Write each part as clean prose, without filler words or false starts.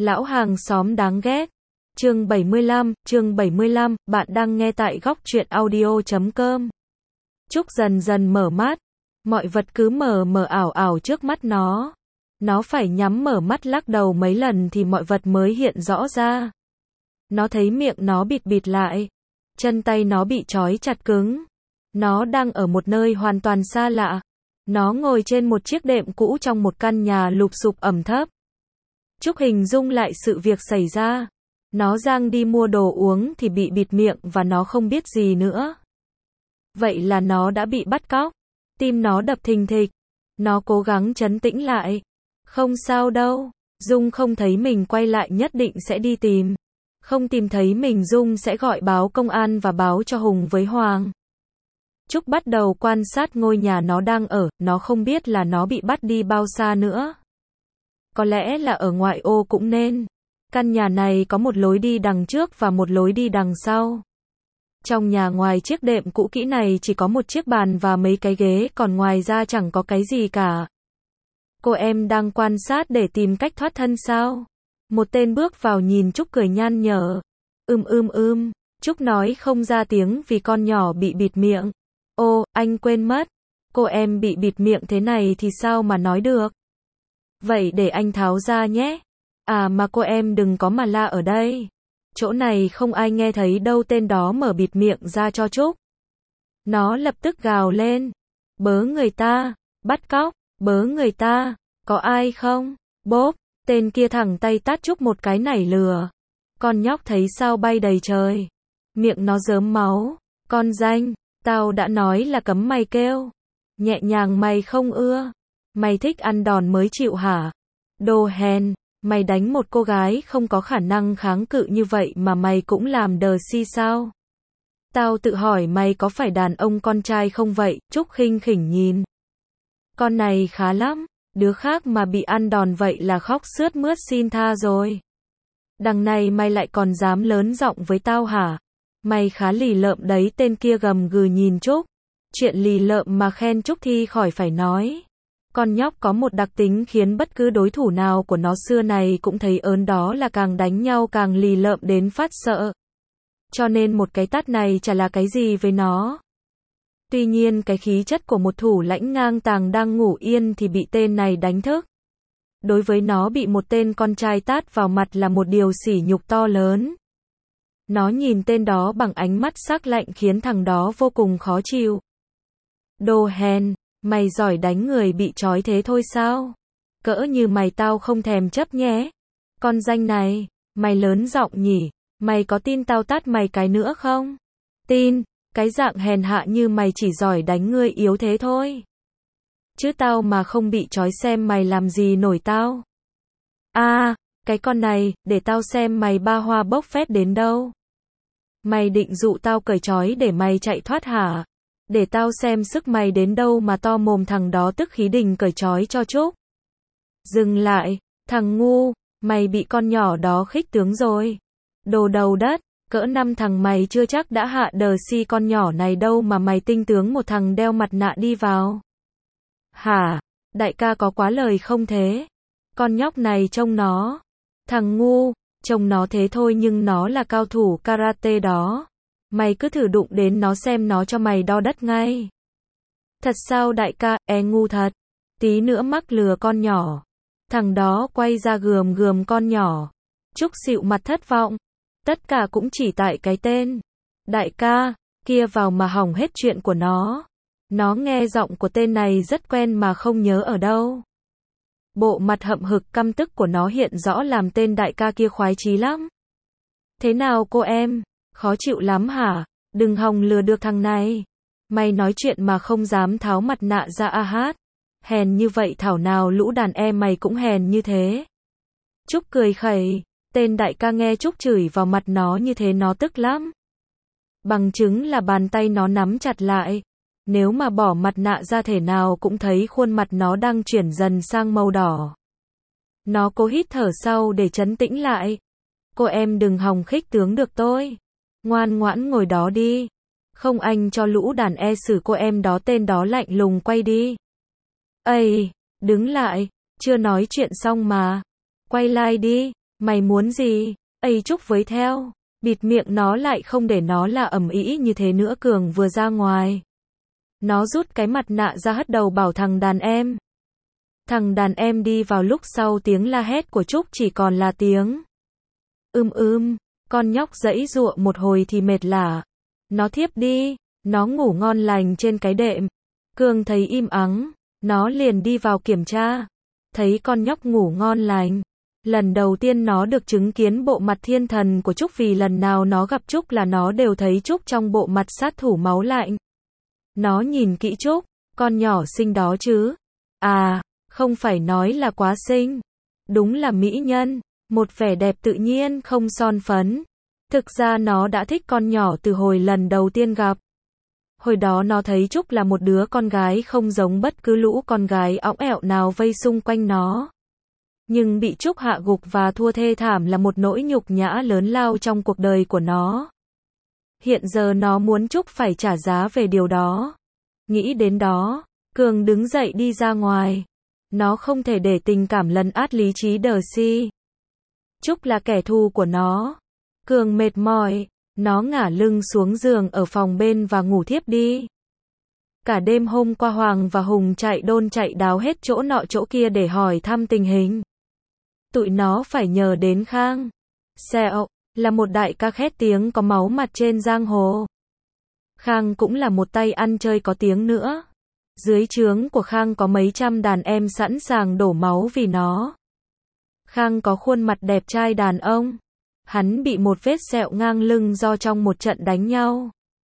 Lão hàng xóm đáng ghét. Chương 75, bạn đang nghe tại góc truyện audio.com. Trúc dần dần mở mắt, mọi vật cứ mờ mờ ảo ảo trước mắt nó. Nó phải nhắm mở mắt lắc đầu mấy lần thì mọi vật mới hiện rõ ra. Nó thấy miệng nó bịt bịt lại, chân tay nó bị trói chặt cứng. Nó đang ở một nơi hoàn toàn xa lạ. Nó ngồi trên một chiếc đệm cũ trong một căn nhà lụp xụp ẩm thấp. Trúc hình dung lại sự việc xảy ra. Nó giang đi mua đồ uống thì bị bịt miệng và nó không biết gì nữa. Vậy là nó đã bị bắt cóc. Tim nó đập thình thịch. Nó cố gắng trấn tĩnh lại. Không sao đâu. Dung không thấy mình quay lại nhất định sẽ đi tìm. Không tìm thấy mình Dung sẽ gọi báo công an và báo cho Hùng với Hoàng. Trúc bắt đầu quan sát ngôi nhà nó đang ở, nó không biết là nó bị bắt đi bao xa nữa. Có lẽ là ở ngoại ô cũng nên. Căn nhà này có một lối đi đằng trước và một lối đi đằng sau. Trong nhà ngoài chiếc đệm cũ kỹ này chỉ có một chiếc bàn và mấy cái ghế, còn ngoài ra chẳng có cái gì cả. Cô em đang quan sát để tìm cách thoát thân sao? Một tên bước vào nhìn Trúc cười nhăn nhở. Trúc nói không ra tiếng vì con nhỏ bị bịt miệng. Ô, anh quên mất. Cô em bị bịt miệng thế này thì sao mà nói được? Vậy để anh tháo ra nhé. À mà cô em đừng có mà la ở đây. Chỗ này không ai nghe thấy đâu. Tên đó mở bịt miệng ra cho Trúc. Nó lập tức gào lên. Bớ người ta, bắt cóc, bớ người ta, có ai không? Bốp, tên kia thẳng tay tát Trúc một cái nảy lửa. Con nhóc thấy sao bay đầy trời. Miệng nó rớm máu. Con danh, tao đã nói là cấm mày kêu. Nhẹ nhàng mày không ưa. Mày thích ăn đòn mới chịu hả? Đồ hèn, mày đánh một cô gái không có khả năng kháng cự như vậy mà mày cũng làm đờ si sao? Tao tự hỏi mày có phải đàn ông con trai không vậy? Trúc khinh khỉnh nhìn. Con này khá lắm, đứa khác mà bị ăn đòn vậy là khóc sướt mướt xin tha rồi. Đằng này mày lại còn dám lớn giọng với tao hả? Mày khá lì lợm đấy. Tên kia gầm gừ nhìn Trúc. Chuyện lì lợm mà khen Trúc thì khỏi phải nói. Con nhóc có một đặc tính khiến bất cứ đối thủ nào của nó xưa này cũng thấy ớn, đó là càng đánh nhau càng lì lợm đến phát sợ. Cho nên một cái tát này chả là cái gì với nó. Tuy nhiên cái khí chất của một thủ lãnh ngang tàng đang ngủ yên thì bị tên này đánh thức. Đối với nó bị một tên con trai tát vào mặt là một điều sỉ nhục to lớn. Nó nhìn tên đó bằng ánh mắt sắc lạnh khiến thằng đó vô cùng khó chịu. Đồ hèn, mày giỏi đánh người bị trói thế thôi sao? Cỡ như mày tao không thèm chấp nhé. Con danh này, mày lớn giọng nhỉ? Mày có tin tao tát mày cái nữa không? Tin, cái dạng hèn hạ như mày chỉ giỏi đánh người yếu thế thôi. Chứ tao mà không bị trói xem mày làm gì nổi tao. À, cái con này, để tao xem mày ba hoa bốc phét đến đâu. Mày định dụ tao cởi trói để mày chạy thoát hả? Để tao xem sức mày đến đâu mà to mồm. Thằng đó tức khí đình cởi trói cho Trúc. Dừng lại, thằng ngu, mày bị con nhỏ đó khích tướng rồi. Đồ đầu đất, cỡ 5 thằng mày chưa chắc đã hạ đờ si con nhỏ này đâu mà mày tinh tướng một thằng đeo mặt nạ đi vào. Hả, đại ca có quá lời không thế? Con nhóc này trông nó. Thằng ngu, trông nó thế thôi nhưng nó là cao thủ karate đó. Mày cứ thử đụng đến nó xem nó cho mày đo đất ngay. Thật sao đại ca, ngu thật. Tí nữa mắc lừa con nhỏ. Thằng đó quay ra gườm gườm con nhỏ. Trúc xịu mặt thất vọng. Tất cả cũng chỉ tại cái tên. Đại ca, kia vào mà hỏng hết chuyện của nó. Nó nghe giọng của tên này rất quen mà không nhớ ở đâu. Bộ mặt hậm hực căm tức của nó hiện rõ làm tên đại ca kia khoái chí lắm. Thế nào cô em? Khó chịu lắm hả? Đừng hòng lừa được thằng này. Mày nói chuyện mà không dám tháo mặt nạ ra à hát. Hèn như vậy thảo nào lũ đàn em mày cũng hèn như thế. Trúc cười khẩy. Tên đại ca nghe Trúc chửi vào mặt nó như thế nó tức lắm. Bằng chứng là bàn tay nó nắm chặt lại. Nếu mà bỏ mặt nạ ra thể nào cũng thấy khuôn mặt nó đang chuyển dần sang màu đỏ. Nó cố hít thở sâu để trấn tĩnh lại. Cô em đừng hòng khích tướng được tôi. Ngoan ngoãn ngồi đó đi. Không anh cho lũ đàn xử cô em đó. Tên đó lạnh lùng quay đi. Ây, đứng lại, chưa nói chuyện xong mà. Quay lại đi, Mày muốn gì? Ây Trúc với theo. Bịt miệng nó lại không để nó là ầm ĩ như thế nữa. Cường vừa ra ngoài. Nó rút cái mặt nạ ra hất đầu bảo thằng đàn em. Thằng đàn em đi vào lúc sau tiếng la hét của Trúc chỉ còn là tiếng. Con nhóc giãy giụa một hồi thì mệt lả. Nó thiếp đi. Nó ngủ ngon lành trên cái đệm. Cường thấy im ắng. Nó liền đi vào kiểm tra. Thấy con nhóc ngủ ngon lành. Lần đầu tiên nó được chứng kiến bộ mặt thiên thần của Trúc, vì lần nào nó gặp Trúc là nó đều thấy Trúc trong bộ mặt sát thủ máu lạnh. Nó nhìn kỹ Trúc, con nhỏ xinh đó chứ. À, không phải nói là quá xinh. Đúng là mỹ nhân, một vẻ đẹp tự nhiên không son phấn. Thực ra nó đã thích con nhỏ từ hồi lần đầu tiên gặp. Hồi đó nó thấy Trúc là một đứa con gái không giống bất cứ lũ con gái õng ẹo nào vây xung quanh nó. Nhưng bị Trúc hạ gục và thua thê thảm là một nỗi nhục nhã lớn lao trong cuộc đời của nó. Hiện giờ nó muốn Trúc phải trả giá về điều đó. Nghĩ đến đó, Cường đứng dậy đi ra ngoài. Nó không thể để tình cảm lấn át lý trí Darcy. Trúc là kẻ thù của nó. Cường mệt mỏi, nó ngả lưng xuống giường ở phòng bên và ngủ thiếp đi. Cả đêm hôm qua Hoàng và Hùng chạy đôn chạy đáo hết chỗ nọ chỗ kia để hỏi thăm tình hình. Tụi nó phải nhờ đến Khang Sẹo, là một đại ca khét tiếng có máu mặt trên giang hồ. Khang cũng là một tay ăn chơi có tiếng nữa. Dưới trướng của Khang có mấy trăm đàn em sẵn sàng đổ máu vì nó. Khang có khuôn mặt đẹp trai đàn ông. Hắn bị một vết sẹo ngang lưng do trong một trận đánh nhau.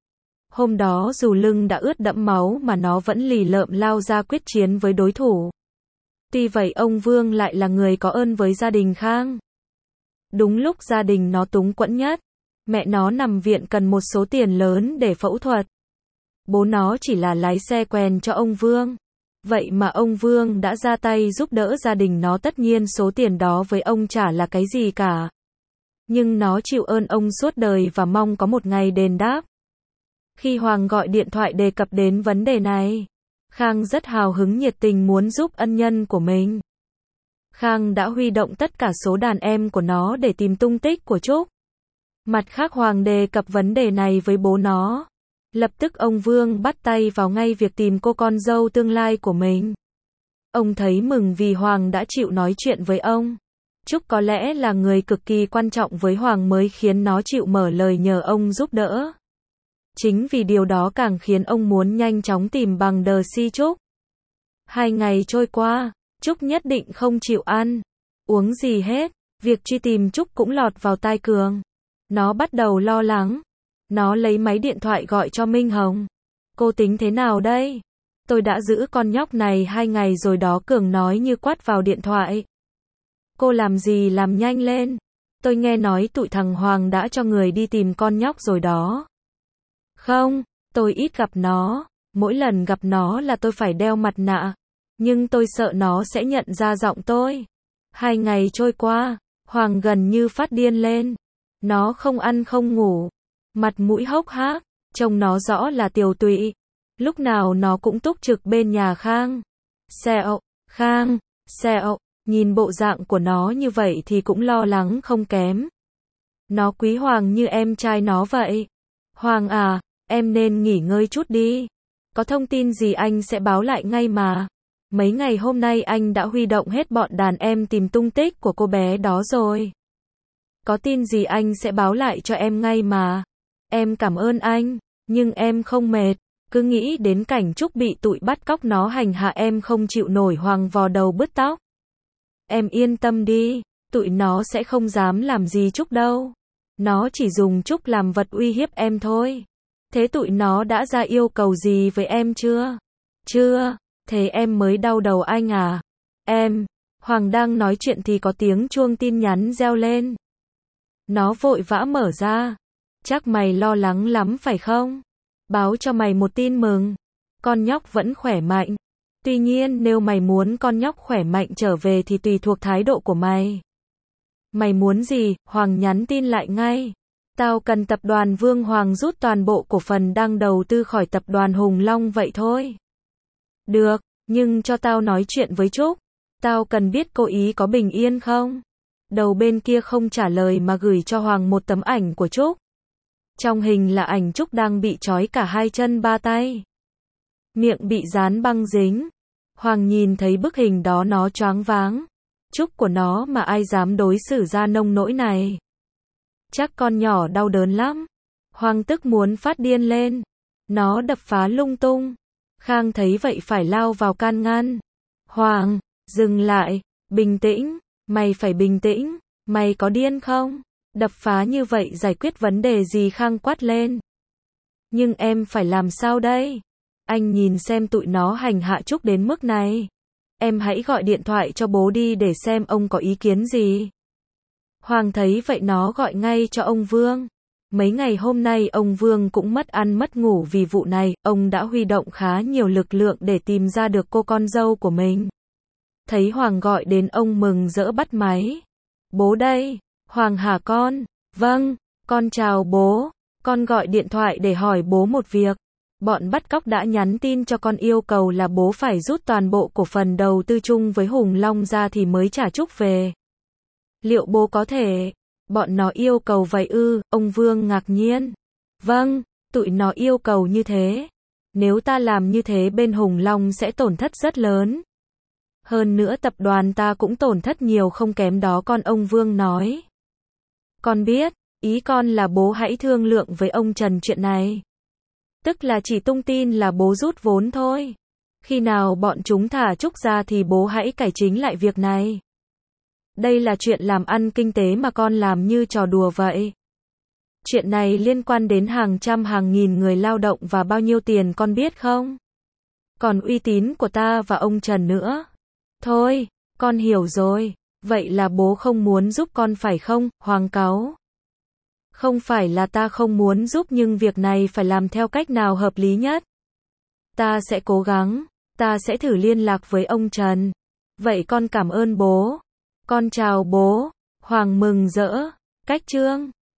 Hôm đó dù lưng đã ướt đẫm máu mà nó vẫn lì lợm lao ra quyết chiến với đối thủ. Tuy vậy ông Vương lại là người có ơn với gia đình Khang. Đúng lúc gia đình nó túng quẫn nhất, mẹ nó nằm viện cần một số tiền lớn để phẫu thuật. Bố nó chỉ là lái xe quèn cho ông Vương. Vậy mà ông Vương đã ra tay giúp đỡ gia đình nó, tất nhiên số tiền đó với ông chả là cái gì cả. Nhưng nó chịu ơn ông suốt đời và mong có một ngày đền đáp. Khi Hoàng gọi điện thoại đề cập đến vấn đề này, Khang rất hào hứng nhiệt tình muốn giúp ân nhân của mình. Khang đã huy động tất cả số đàn em của nó để tìm tung tích của Trúc. Mặt khác Hoàng đề cập vấn đề này với bố nó. Lập tức ông Vương bắt tay vào ngay việc tìm cô con dâu tương lai của mình. Ông thấy mừng vì Hoàng đã chịu nói chuyện với ông. Trúc có lẽ là người cực kỳ quan trọng với Hoàng mới khiến nó chịu mở lời nhờ ông giúp đỡ. Chính vì điều đó càng khiến ông muốn nhanh chóng tìm bằng Darcy Trúc. 2 ngày trôi qua, Trúc nhất định không chịu ăn, uống gì hết. Việc truy tìm Trúc cũng lọt vào tai Cường. Nó bắt đầu lo lắng. Nó lấy máy điện thoại gọi cho Minh Hồng. Cô tính thế nào đây? Tôi đã giữ con nhóc này 2 ngày rồi đó, Cường nói như quát vào điện thoại. Cô làm gì làm nhanh lên. Tôi nghe nói tụi thằng Hoàng đã cho người đi tìm con nhóc rồi đó. Không, tôi ít gặp nó. Mỗi lần gặp nó là tôi phải đeo mặt nạ. Nhưng tôi sợ nó sẽ nhận ra giọng tôi. 2 ngày trôi qua, Hoàng gần như phát điên lên. Nó không ăn không ngủ. Mặt mũi hốc hác, trông nó rõ là tiều tụy. Lúc nào nó cũng túc trực bên nhà Khang Sẹo. Khang Sẹo, nhìn bộ dạng của nó như vậy thì cũng lo lắng không kém. Nó quý Hoàng như em trai nó vậy. Hoàng à, em nên nghỉ ngơi chút đi. Có thông tin gì anh sẽ báo lại ngay mà. Mấy ngày hôm nay anh đã huy động hết bọn đàn em tìm tung tích của cô bé đó rồi. Có tin gì anh sẽ báo lại cho em ngay mà. Em cảm ơn anh, nhưng em không mệt. Cứ nghĩ đến cảnh Trúc bị tụi bắt cóc nó hành hạ em không chịu nổi. Hoàng vò đầu bứt tóc. Em yên tâm đi, tụi nó sẽ không dám làm gì Trúc đâu. Nó chỉ dùng Trúc làm vật uy hiếp em thôi. Thế tụi nó đã ra yêu cầu gì với em chưa? Chưa, thế em mới đau đầu anh à? Em, Hoàng đang nói chuyện thì có tiếng chuông tin nhắn reo lên. Nó vội vã mở ra. Chắc mày lo lắng lắm phải không? Báo cho mày một tin mừng. Con nhóc vẫn khỏe mạnh. Tuy nhiên nếu mày muốn con nhóc khỏe mạnh trở về thì tùy thuộc thái độ của mày. Mày muốn gì? Hoàng nhắn tin lại ngay. Tao cần tập đoàn Vương Hoàng rút toàn bộ cổ phần đang đầu tư khỏi tập đoàn Hùng Long vậy thôi. Được, nhưng cho tao nói chuyện với Trúc. Tao cần biết cô ý có bình yên không? Đầu bên kia không trả lời mà gửi cho Hoàng một tấm ảnh của Trúc. Trong hình là ảnh Trúc đang bị trói cả hai chân ba tay. Miệng bị dán băng dính. Hoàng nhìn thấy bức hình đó nó choáng váng. Trúc của nó mà ai dám đối xử ra nông nỗi này. Chắc con nhỏ đau đớn lắm. Hoàng tức muốn phát điên lên. Nó đập phá lung tung. Khang thấy vậy phải lao vào can ngăn. Hoàng, dừng lại, bình tĩnh, mày phải bình tĩnh, mày có điên không? Đập phá như vậy giải quyết vấn đề gì? Khang quát lên. Nhưng em phải làm sao đây? Anh nhìn xem tụi nó hành hạ Trúc đến mức này. Em hãy gọi điện thoại cho bố đi để xem ông có ý kiến gì. Hoàng thấy vậy nó gọi ngay cho ông Vương. Mấy ngày hôm nay ông Vương cũng mất ăn mất ngủ vì vụ này, ông đã huy động khá nhiều lực lượng để tìm ra được cô con dâu của mình. Thấy Hoàng gọi đến ông mừng rỡ bắt máy. Bố đây. Hoàng hả con? Vâng, con chào bố. Con gọi điện thoại để hỏi bố một việc. Bọn bắt cóc đã nhắn tin cho con yêu cầu là bố phải rút toàn bộ cổ phần đầu tư chung với Hùng Long ra thì mới trả Trúc về. Liệu bố có thể? Bọn nó yêu cầu vậy ư? Ông Vương ngạc nhiên. Vâng, tụi nó yêu cầu như thế. Nếu ta làm như thế bên Hùng Long sẽ tổn thất rất lớn. Hơn nữa tập đoàn ta cũng tổn thất nhiều không kém đó con, ông Vương nói. Con biết, ý con là bố hãy thương lượng với ông Trần chuyện này. Tức là chỉ tung tin là bố rút vốn thôi. Khi nào bọn chúng thả Trúc ra thì bố hãy cải chính lại việc này. Đây là chuyện làm ăn kinh tế mà con làm như trò đùa vậy. Chuyện này liên quan đến hàng trăm hàng nghìn người lao động và bao nhiêu tiền con biết không? Còn uy tín của ta và ông Trần nữa. Thôi, con hiểu rồi. Vậy là bố không muốn giúp con phải không? Hoàng cáu. Không phải là ta không muốn giúp nhưng việc này phải làm theo cách nào hợp lý nhất. Ta sẽ cố gắng. Ta sẽ thử liên lạc với ông Trần. Vậy con cảm ơn bố. Con chào bố. Hoàng mừng rỡ. Cách chương